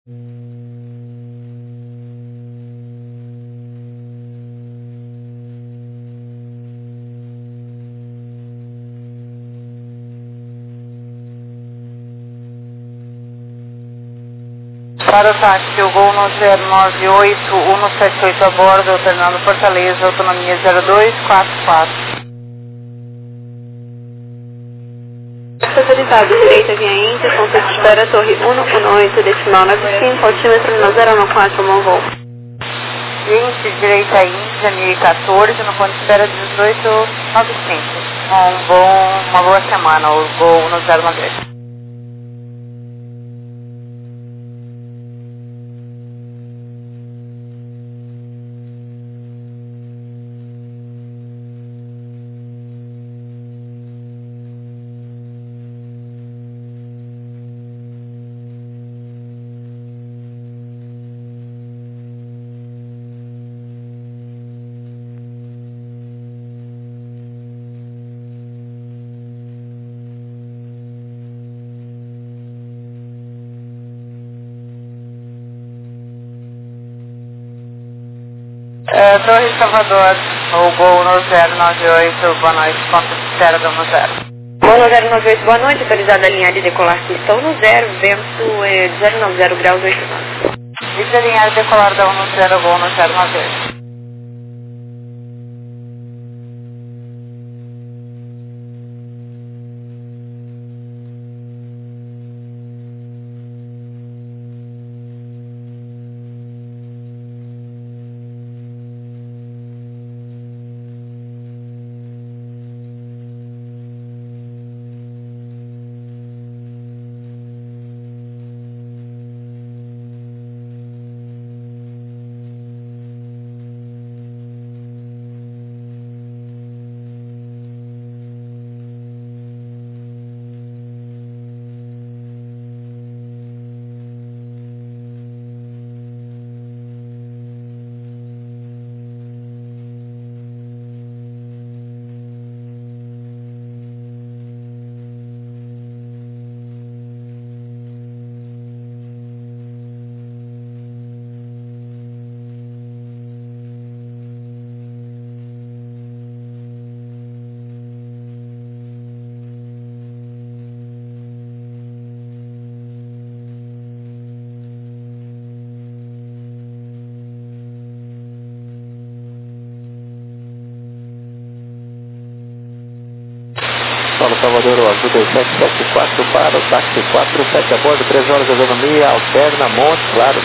Para o táxi, o Gol no 098, 178 a bordo, alternando Fortaleza, autonomia 0244. Autorizado, direita via Índia, ponto de espera, torre 118, decimal 95, altímetro no 014, mão voo. Gente, direita Índia, 1014, no ponto de espera 1895. Uma boa semana, o Gol no 098. Torre Salvador, o Gol no 098, boa noite, ponto de espera do 0. Gol no 098, boa noite, autorizada a linha de decolar pista 10, vento 090 graus 8 graus. Diga linha de decolar da 10, Gol no 098. Paulo Salvador, azul 2774 para o táxi 47 a bordo, 3 horas de autonomia, alterna, Monte Claro.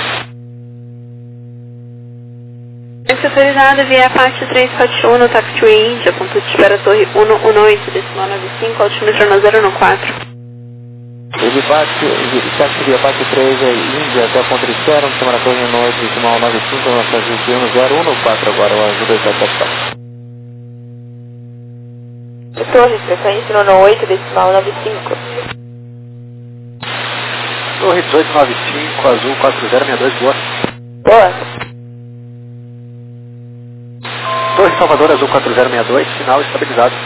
Autorizada via parte 341 no táxi Índia, ponto de espera torre 118, decimal 95, altímetro no 014. Ele parte, táxi via parte 3 é Índia até o ponto de espera, no semana torre 118, decimal 95, 921, 014 agora, o azul 2774. Torre, frequência no 8, decimal 95. Torre 1895, azul 4062, boa. Boa. Torre Salvador, azul 4062, sinal estabilizado.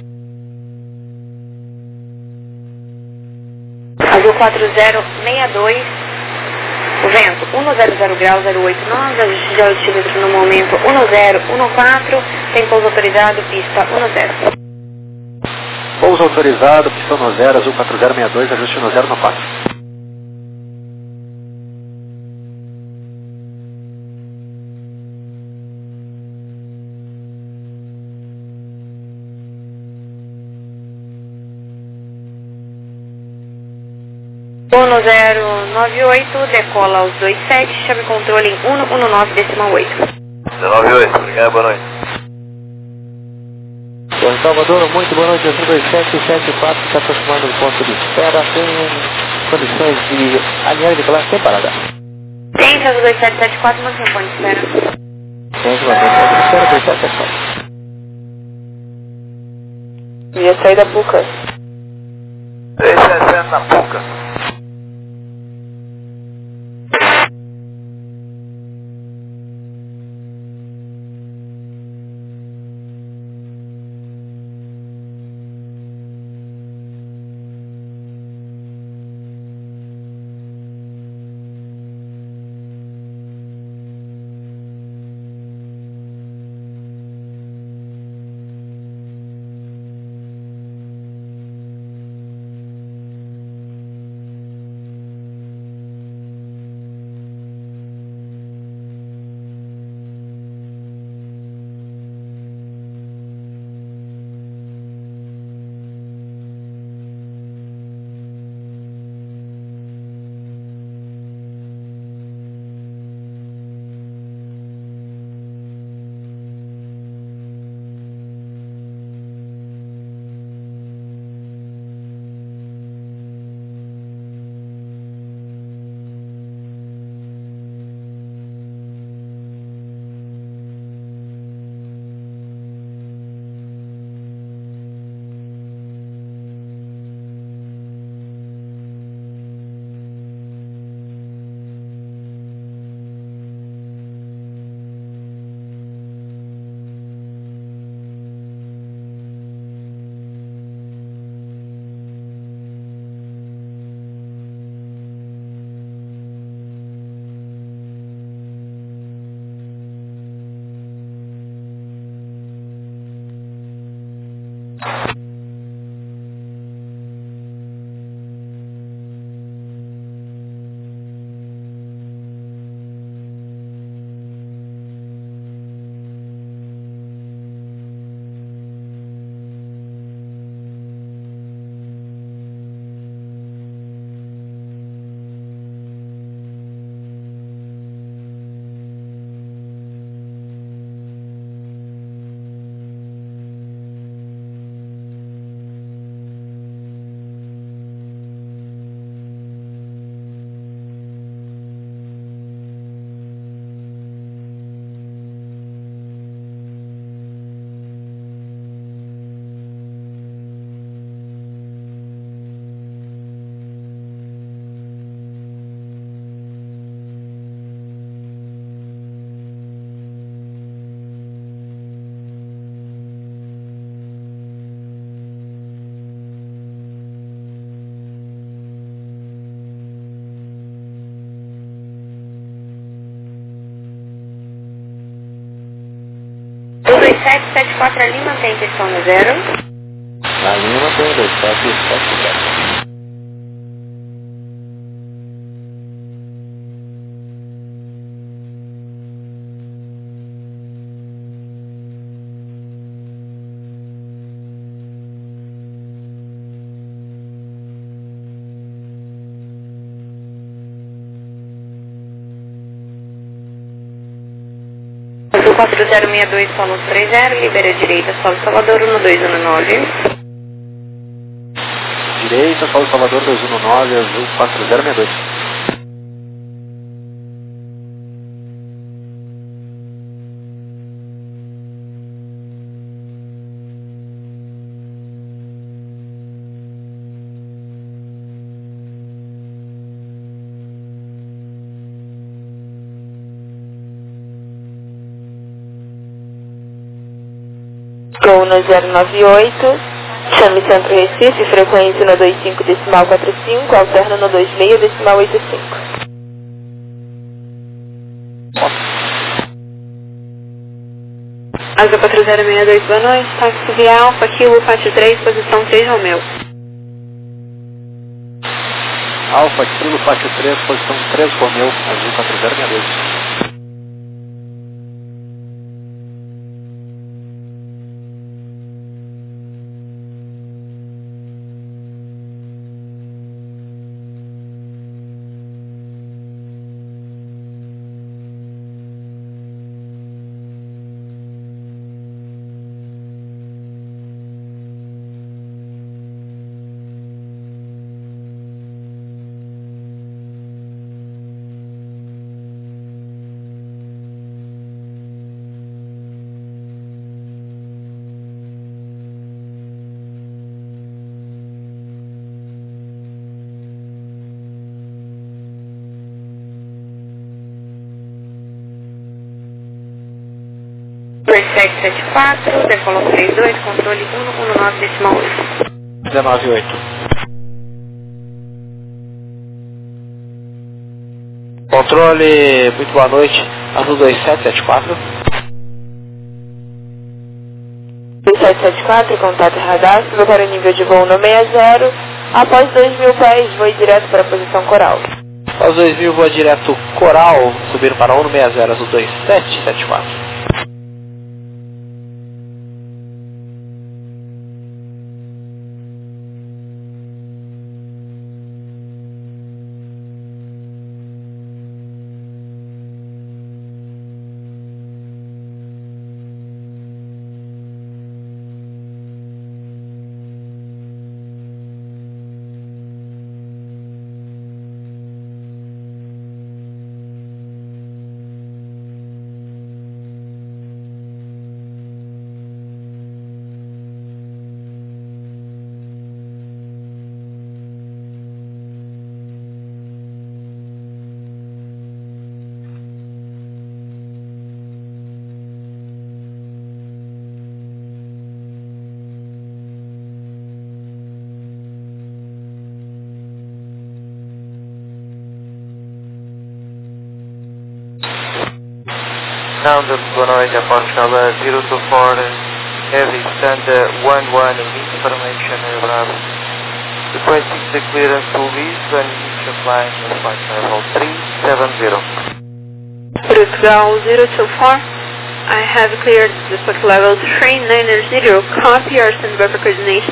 Azul 4062, o vento 100 graus 089, ajuste de altímetro no momento 1014, tem pouso autorizado, pista 10. Pouso autorizado, pista no 0, azul 4062, ajuste no 014. No 098, decola aos 27, chave controle em 119, decimal 8. 098, obrigado, boa noite. Torre Salvador, muito boa noite, azul 2774, se aproximando do ponto de espera, tem condições de alinhar de classe sem parada. Tem, azul 2774, mas não pode espera. Tem que manter o ponto de espera, 2774. E a saída Puca. 360 na Puca. 2774, a linha mantém questão no 0. A linha mantém 2774. Azul 4062, solo 30, libera direita, solo Salvador 1219. Direita, Solo Salvador 219, Azul 4062. Gol no 098, chame Centro Recife, frequência no 25 decimal 45, alterna no 26 decimal 85. Azul 4062, boa noite, táxi via Alfa, Kilo 43, posição 3 Romeu. Alfa, Kilo 43, posição 3 Romeu, Azul 4062. Perfect 74, decola 32, controle 119 decimal 8. 198. Controle, muito boa noite, Azul 2774. 2774, contato radar, suba para o nível de voo no 60, após 2.000 pés, voe direto para a posição coral. Após 2000, voa direto Coral, subindo para 160, Azul 2774. Sound, boa noite, a Portugal 024, heavy standard 11 in information Bravo. Requesting the clearance to Lisbon, initial flying flight level 370. Portugal 024, I have cleared the flight level 390, copy or send by coordination.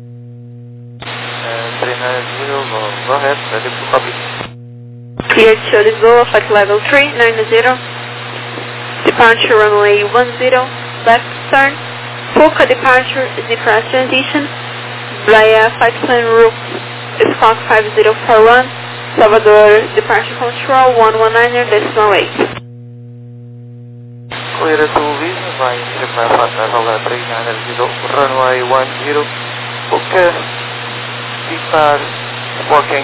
390, go ahead, ready to copy. Cleared to Lisboa, flight level 390, departure runway 10, left turn, Puka departure is the cross transition, via flight plan route Squawk 5041, Salvador departure control 119.8. Clear to Lisbon, flying flight level 390, runway 10, Puka, depart walking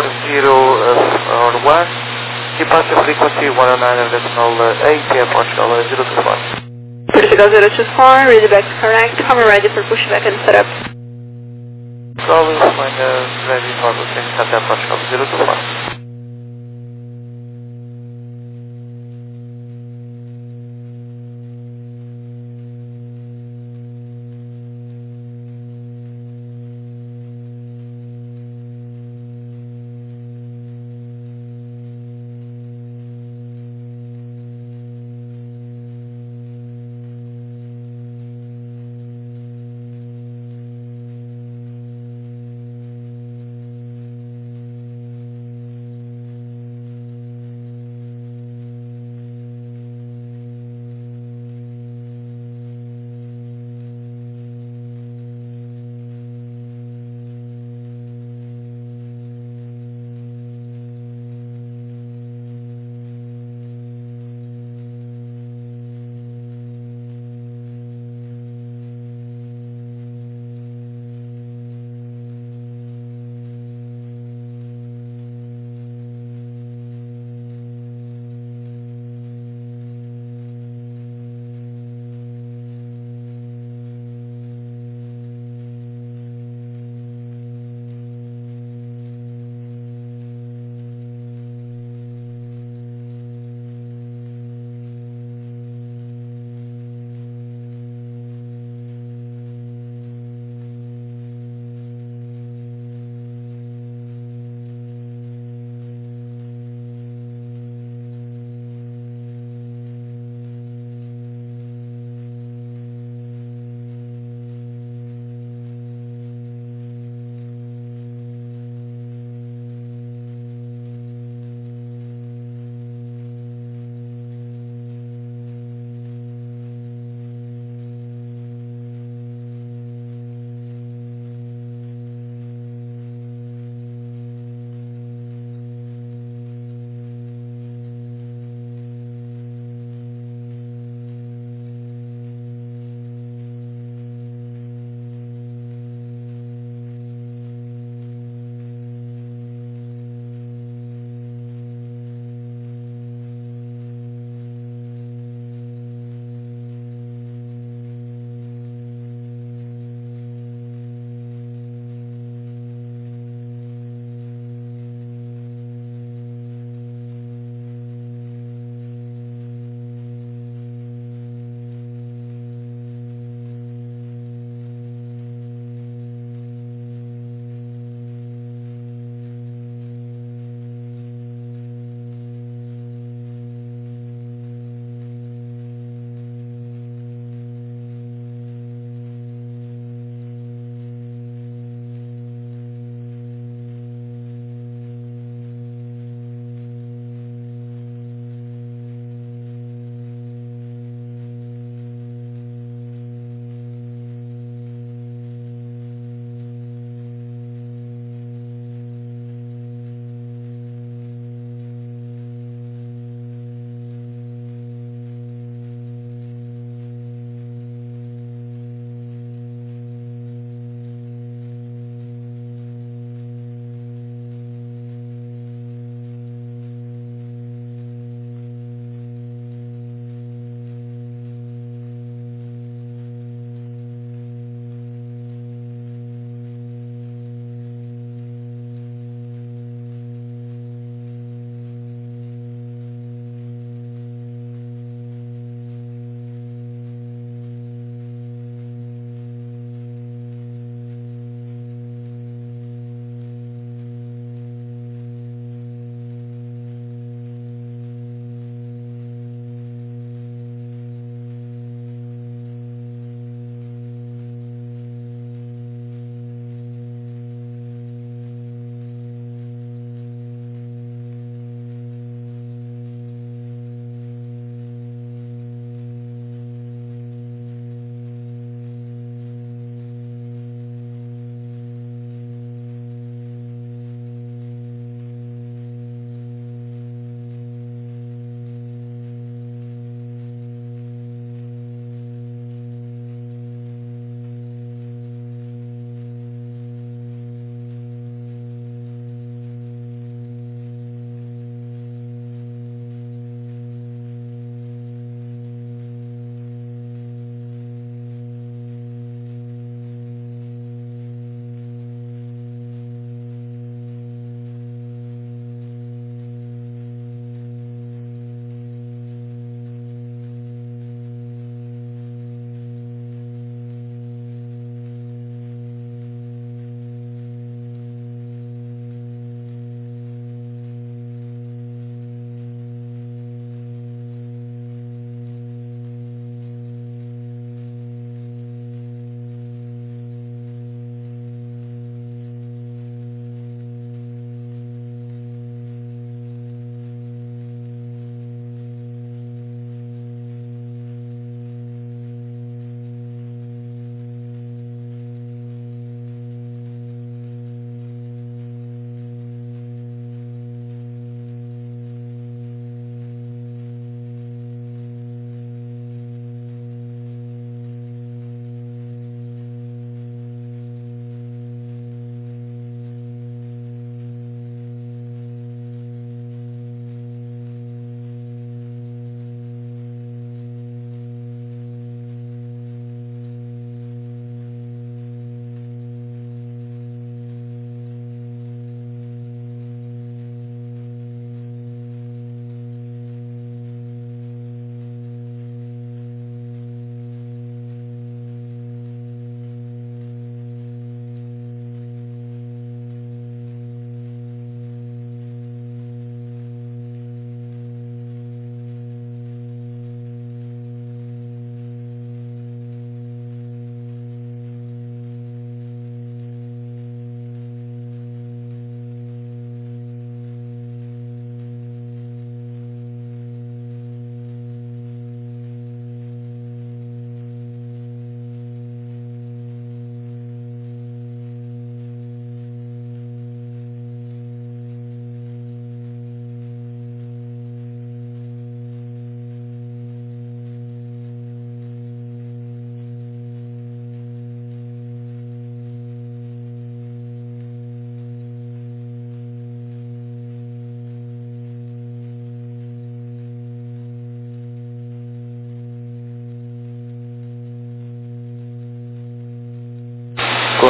4041, departure frequency 109.8, Portugal 024. Portugal 024, ready back to correct, camera ready for pushback and setup. Calling when ready for pushing, set up Portugal 024.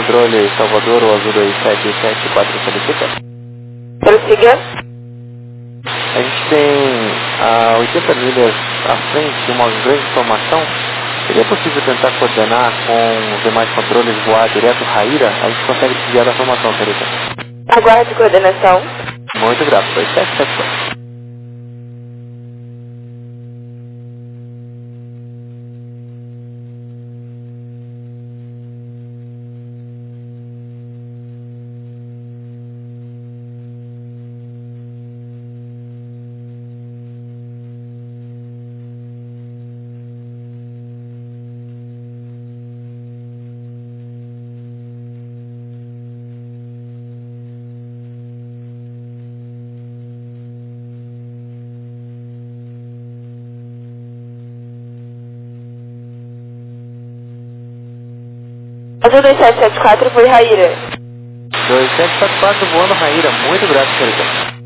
controle Salvador, o azul 2774 solicita. Prossiga. A gente tem a 80 milhas à frente uma grande formação. Seria possível tentar coordenar com os demais controles voar direto Raíra? A gente consegue desviar da formação, senhorita. Aguarde coordenação. Muito grato, 2774. Azul 2774 foi Raíra. 2774 voando Raíra, muito grato, senhorita.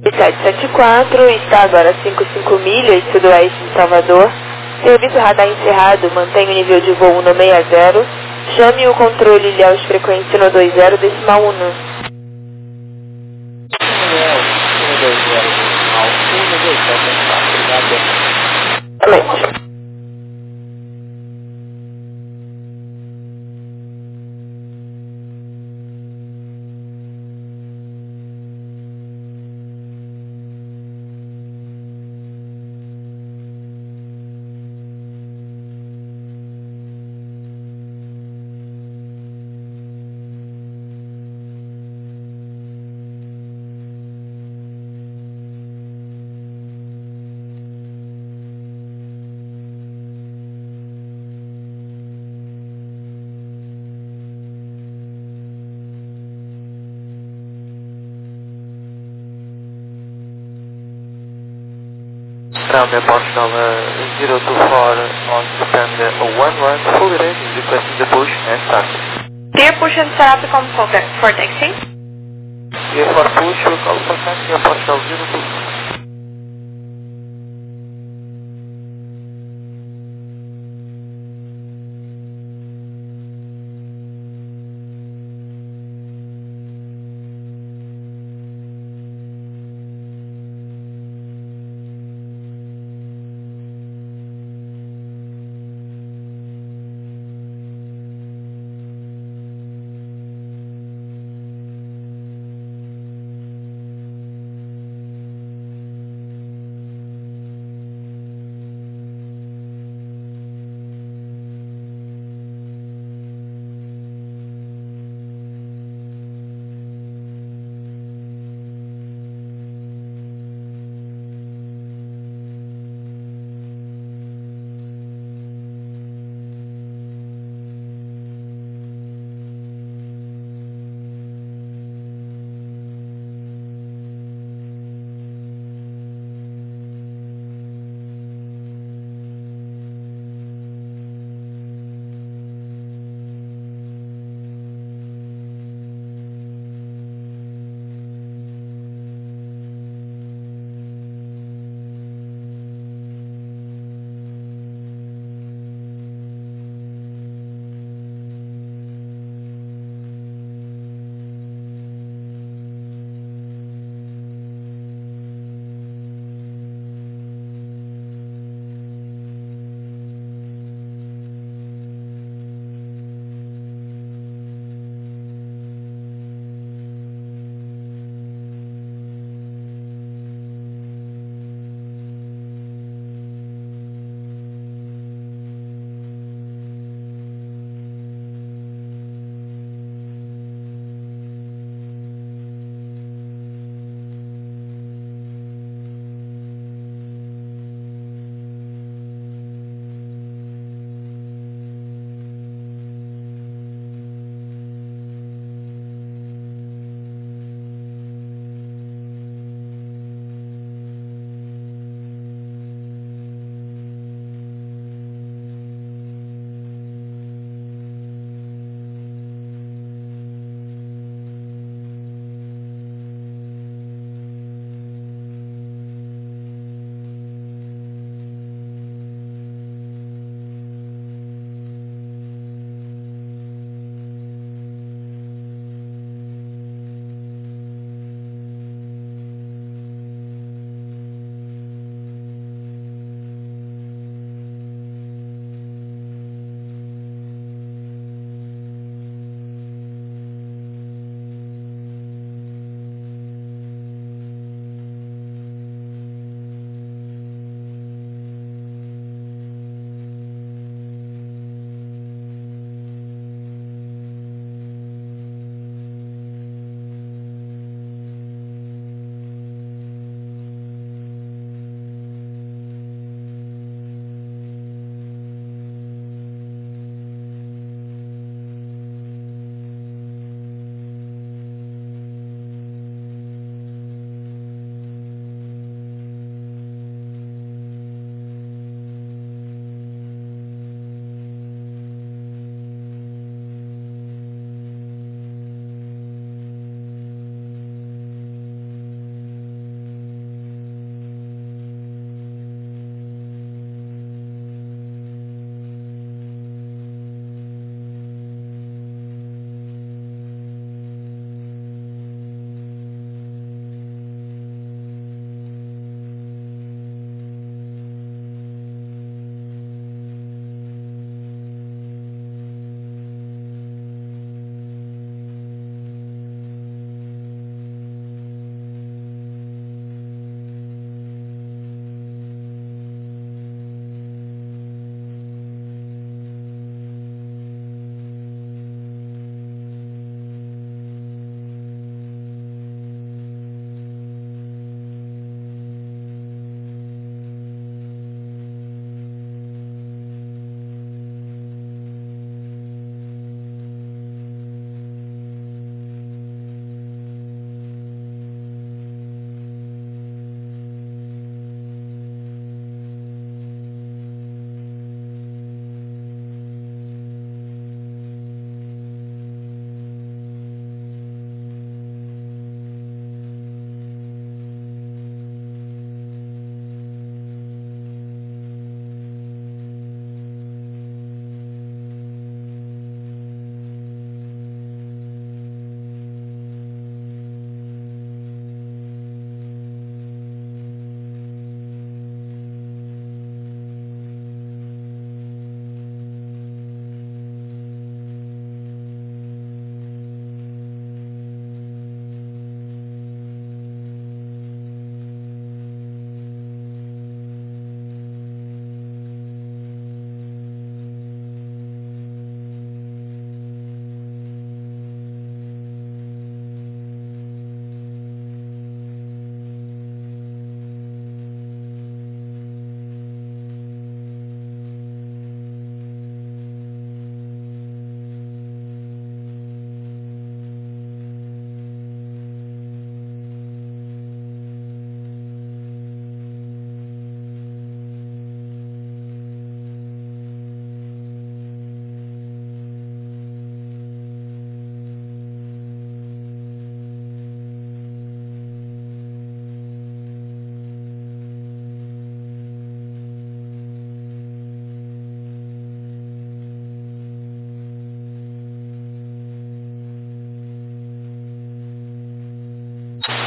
774, está agora a 55 milhas sudoeste de Salvador. Serviço radar encerrado, mantém o nível de voo no 60. Chame o controle Ilhéus frequência no 20 decimal 1. Exatamente. Ground Portugal 024 on stand 11, fully ready, requesting the push and start. Clear push and start to come for taxi. Clear for push, we'll call for taxi, Portugal 02.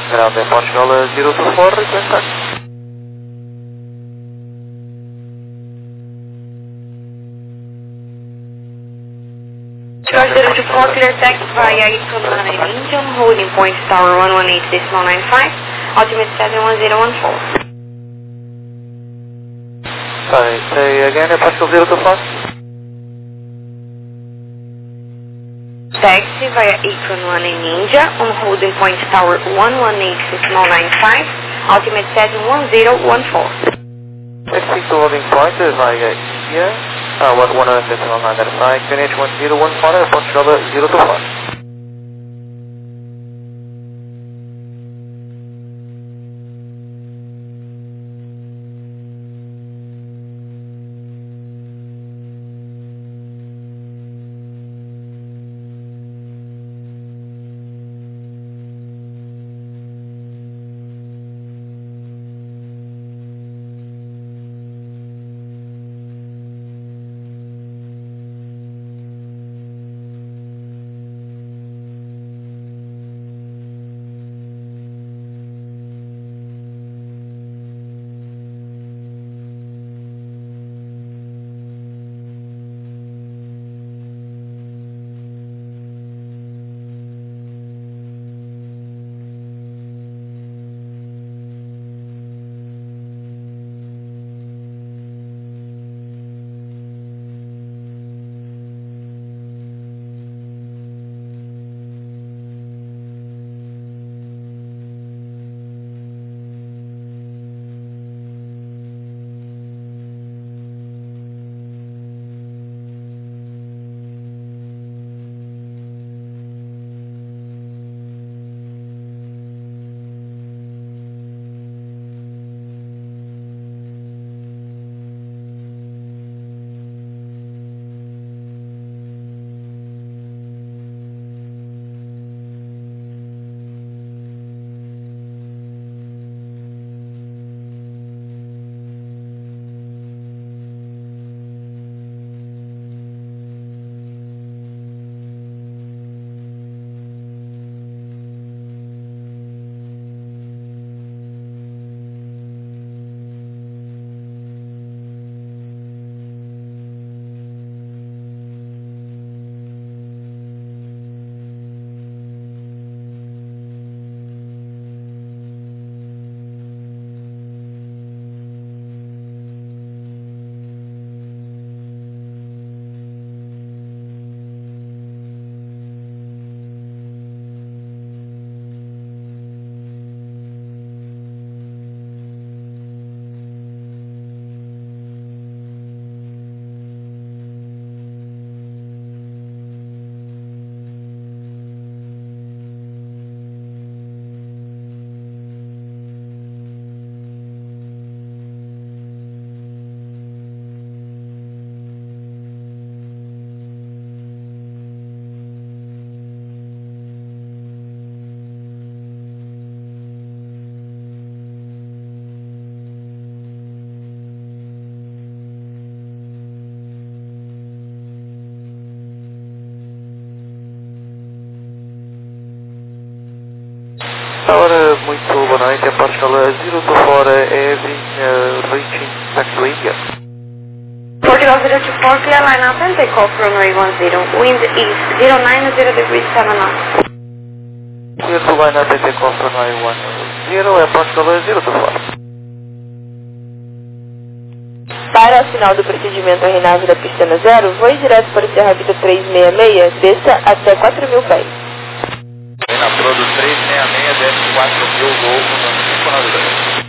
Ground Air Portugal 024, request taxi. Charge 024, clear taxi via Economy India, holding point tower 118.95, ultimate 71014. Sorry, say again, Air Portugal 024. Taxi via Econ 1 in India on holding point tower 118.95, ultimate setting 1014. Taxi to holding point via India, 118.95, QNH 1014, Air Portugal 024. Ora, muito boa noite, a Portugal 024 Heavy, reaching taxiway here. Portugal 024, clear line up and take off runway 10, wind is 090 degrees 7 knots. Clear to line up and take off runway 10, Air Portugal 024. Para o final do procedimento a RNAV da pista 0, voe direto para o Serra Vida 366, desça até 4.000 pés. Na Prodo 366, desce 4.000, Golfo, no 592.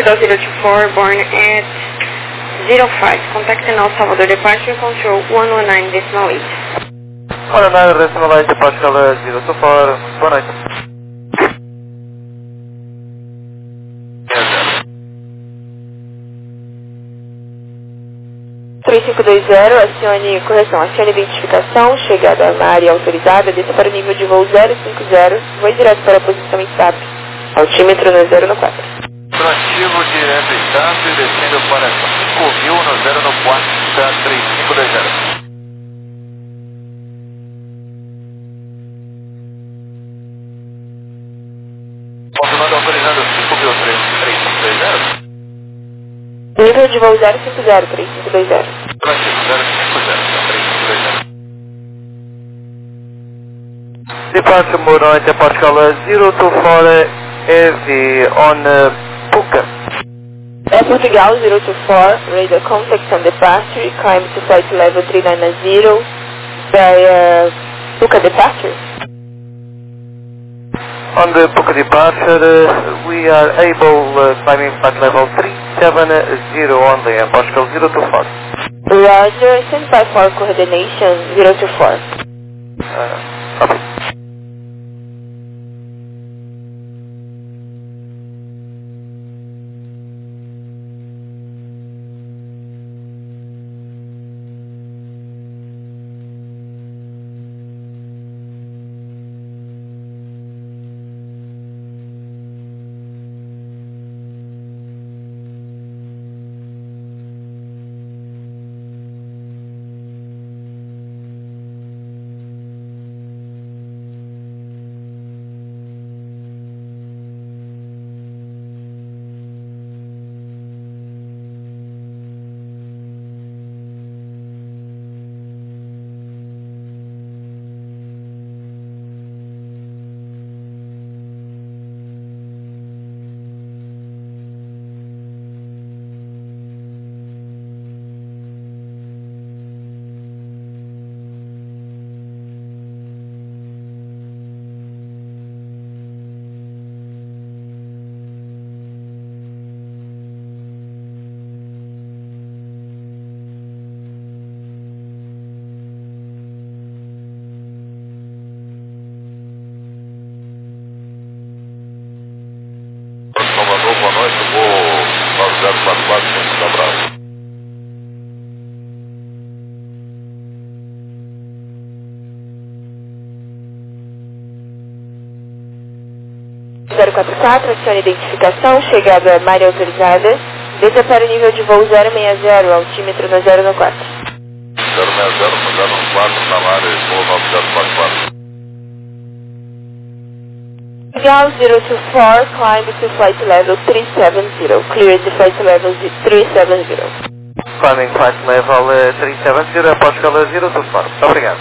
Hospital 024, born at 05. Contact El Salvador Departure Control 119.8. 119.8, Departure 024. Boa noite. 3520, acione identificação, chegada na área autorizada, desça para o nível de voo 050, voe direto para a posição SAP, altímetro no 0 no 4. Proativo direto SAP, descendo para 5.000 no 0 no 4, 3520. Continuando autorizando 5.03520. Nível de voo 050, 3520. Proativo 050, 3520. Departure mode on Departure 024 heavy on Puka. Air Portugal 024, radar contact on departure, climb to flight level 390 via Puka departure. On the Puka departure, we are able climbing flight level 370 only and Portugal 024. Roger, stand by for coordination 024. Copy. Salvador, boa noite, vou 9044, muito abraço. Acione identificação, chegada na área autorizada, desça para o nível de voo 060, altímetro no 0 no 4. 060, no 0 no 4, na área, voo 9044. Portugal 024, climb to flight level 370, clear to flight level 370. Climbing flight level 370, Portugal 024. Obrigado.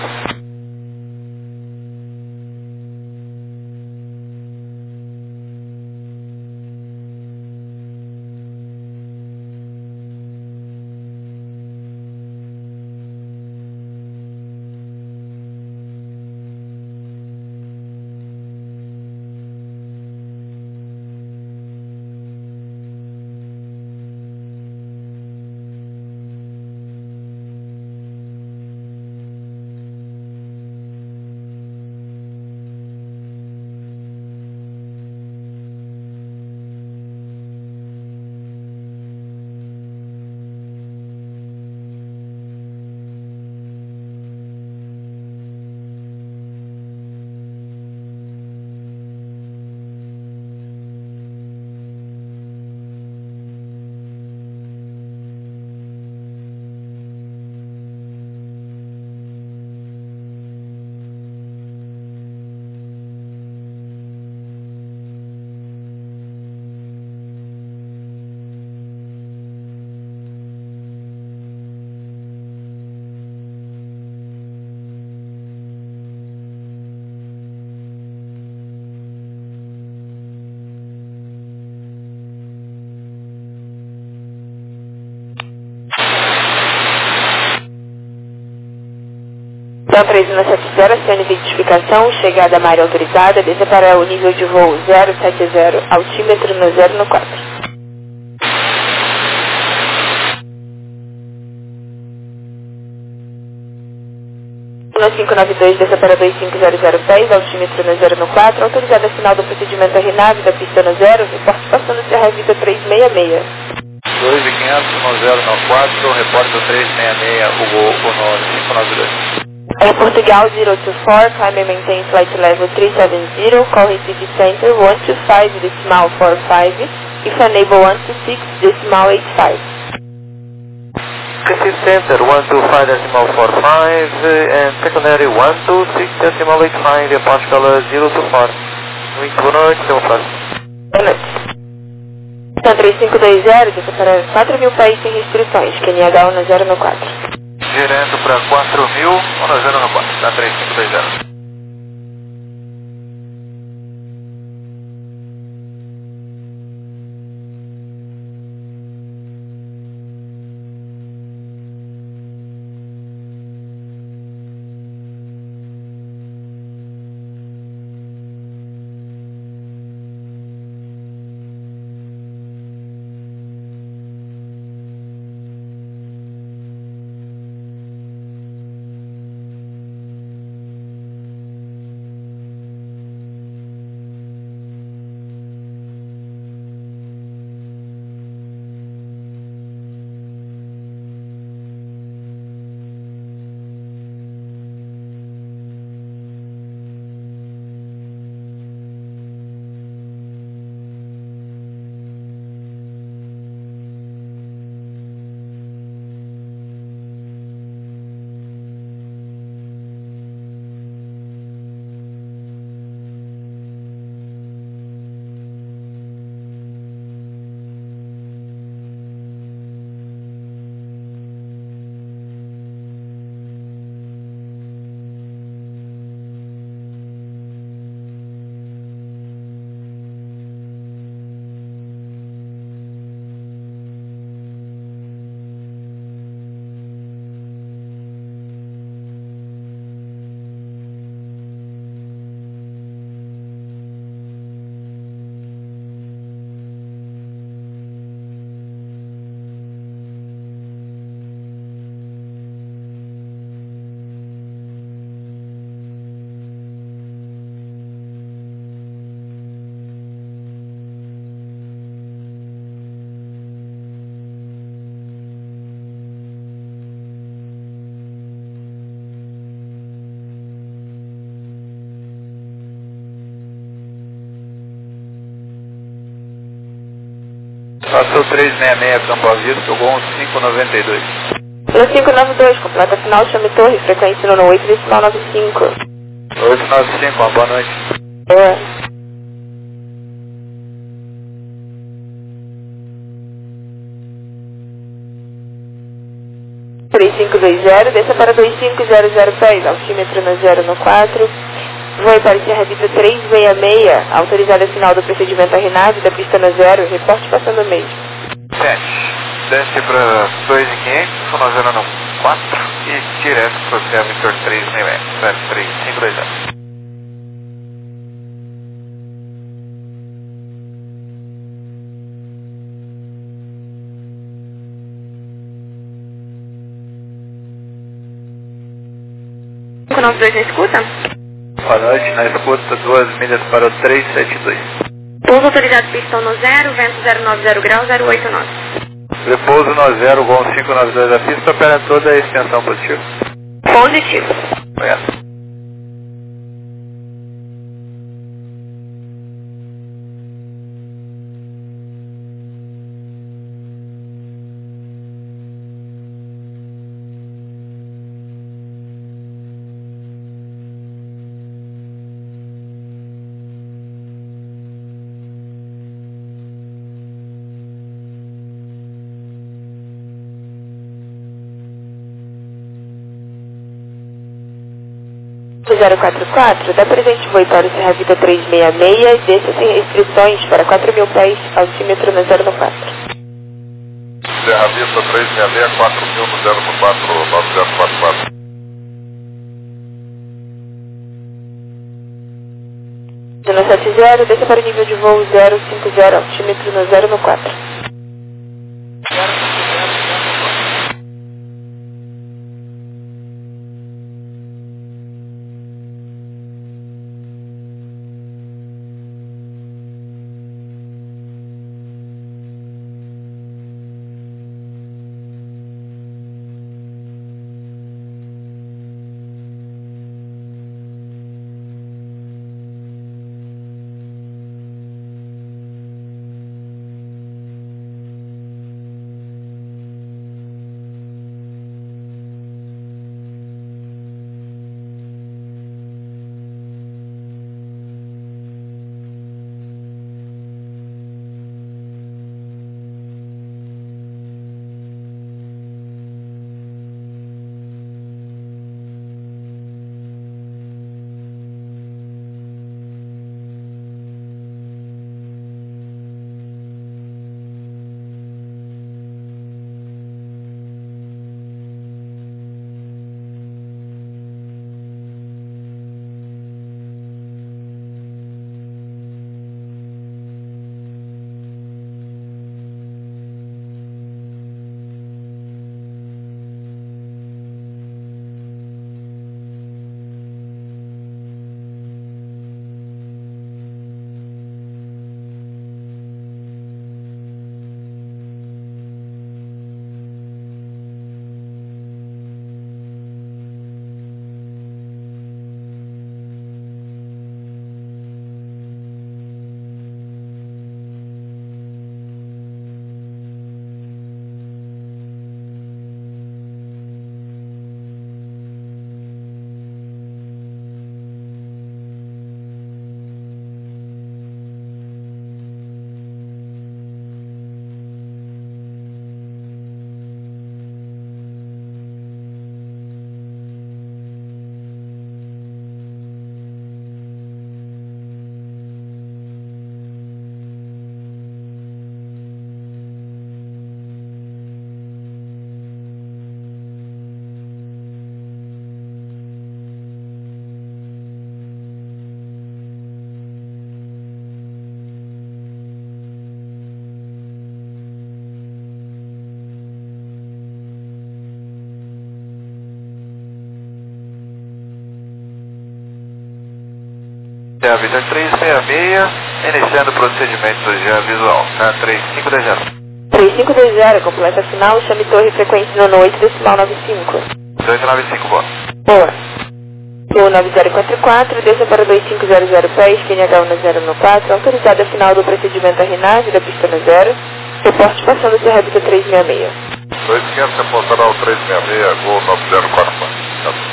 Então, 3170, acione identificação, chegada na área autorizada, desça para o nível de voo 070, altímetro no 0 no 4. no 592, desça para 2500 pés, altímetro no 0 no 4, autorizada final do procedimento RNAV da pista no 0, reporte passando Serra Vida 366. 2.500 no 0 no 4, repórter 366, o gol no 592. Air Portugal 024, climb and maintain flight level 370, call Recife Center 125.45, if enable 126.85. Recife Center 125.45 and secondary 126.85, Air Portugal 024. Muito boa noite, até uma próxima. Boa noite. Então 3520, desça para 4.000 pés sem restrições, QNH 10 no 4. Direto para 4.000, 10 no 4, tá 3520. Passou 366, Campo Avista, o gol 592. No 592, completa final, chame torre, frequência no 8.95. 895, uma boa noite. Boa. É. 3520, desça para 2500 pés, altímetro no 0 no 4. Voe para Serra Vida 366, autorizada final do procedimento RNAV da pista no 0, reporte passando o mesmo. 7, desce para 2.500, 10 no 4 e direto para o Serra Victor 36520. Com 92 na escuta? Boa noite, na escuta 2 milhas para o 372. Pouso autorizado pistão no 0, vento 090 graus 089. Repouso no 0, gol 592 da pista, opera toda a extensão positiva. Positivo. Obrigado. O 044, dá presente voe para o Serra Vida 366 e desça sem restrições para 4.000 pés, altímetro no 0 no 4. Serra Vista 366, 4.000 no 0 no 4, 9044. No 70, desça para o nível de voo 050, altímetro no 0 no 4. Serra Vitor 366, iniciando o procedimento já visual, tá? 3520. 3520, completa final, chame torre frequência nono 8, decimal 95. 295, boa. Boa. P9044, desça para 2500 pés, QNH10 autorizada final do procedimento RNAV da pista no 0, reporte passando Serra Vitor 366. 2500, reportará ao 366, Gol 9044.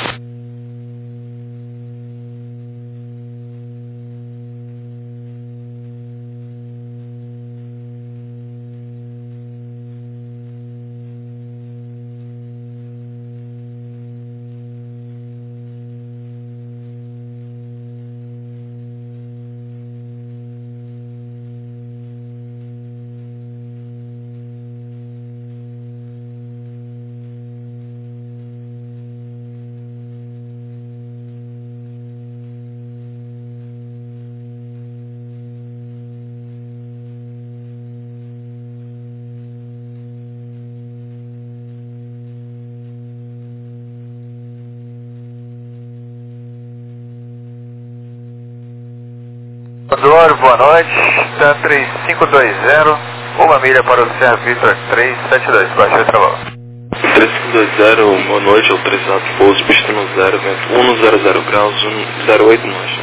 Eduardo, boa noite, está 3520, uma milha para o Serra Vitor 372, baixou o trabalho. 3520, boa noite, autorizado pouso, pista no 0, vento 100 graus, 08 nós.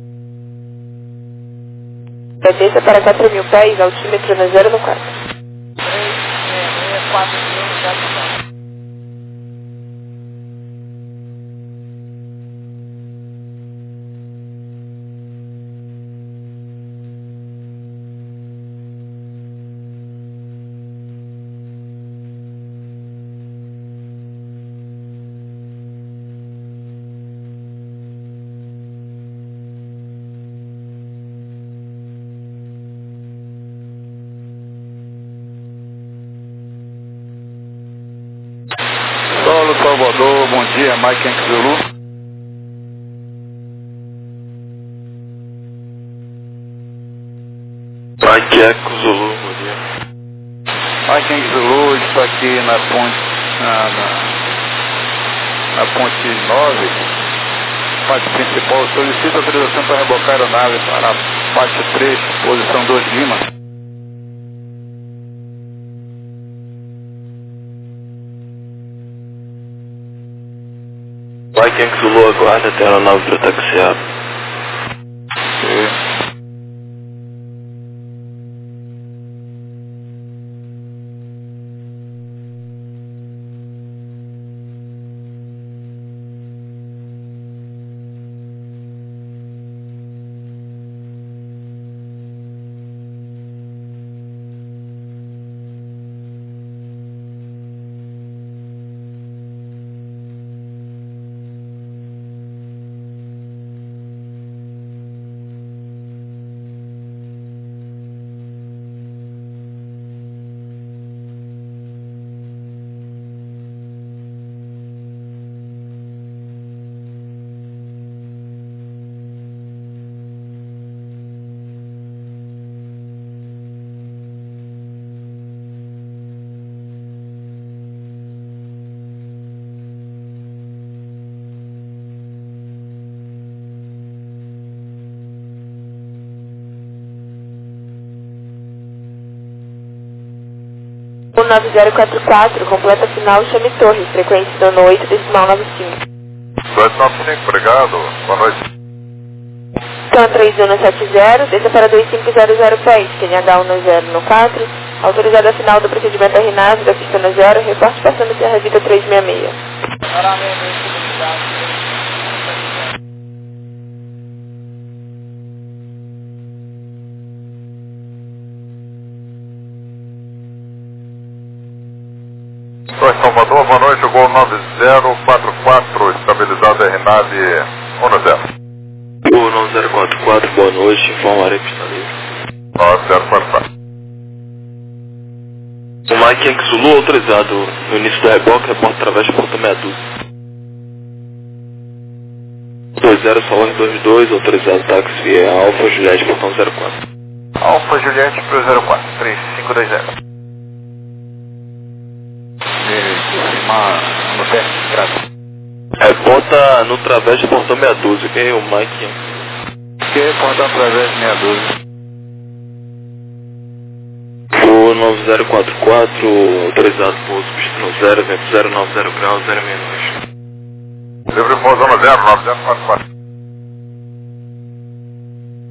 Desça para 4.000 pés, altímetro no 0 no 4. 36640. Solo Salvador, bom dia, Mike Yankee Zulu. Mike Yankee Zulu, bom dia. Mike Yankee Zulu, estou aqui na ponte, na ponte 9, parte principal, solicito autorização para rebocar a aeronave para a parte 3, posição 2 Lima. Mike Yankee Zulu, aguarda até a aeronave para taxiar. O 9044, completa final, chame torre, frequência nono 8, decimal 95. 295, obrigado, boa noite. Então 3170, desça para 2500 pés, QNH10 no 4, autorizada final do procedimento RNAV da pista no 0, reporte passando Serra Vitor 366. Salvador, boa noite, Gol 9044, estabilizado RNAV 10. Gol 9044, boa noite, informarei pista livre. 9044. O Mike Yankee Zulu, autorizado no início do reboque, reporta através de porta 62. 20 Salão 22, autorizado táxi via Alfa Juliette, portão 04. Alfa Juliette pro 04, 3520. No teste, graças. Reporta no través de portão 62, ok? O Mike Yankee. Ok, reportar através de meia dúzia. O 9044, autorizado pouso pista no 0, vento 090 graus, 062. Livre pouso no 0, 9044.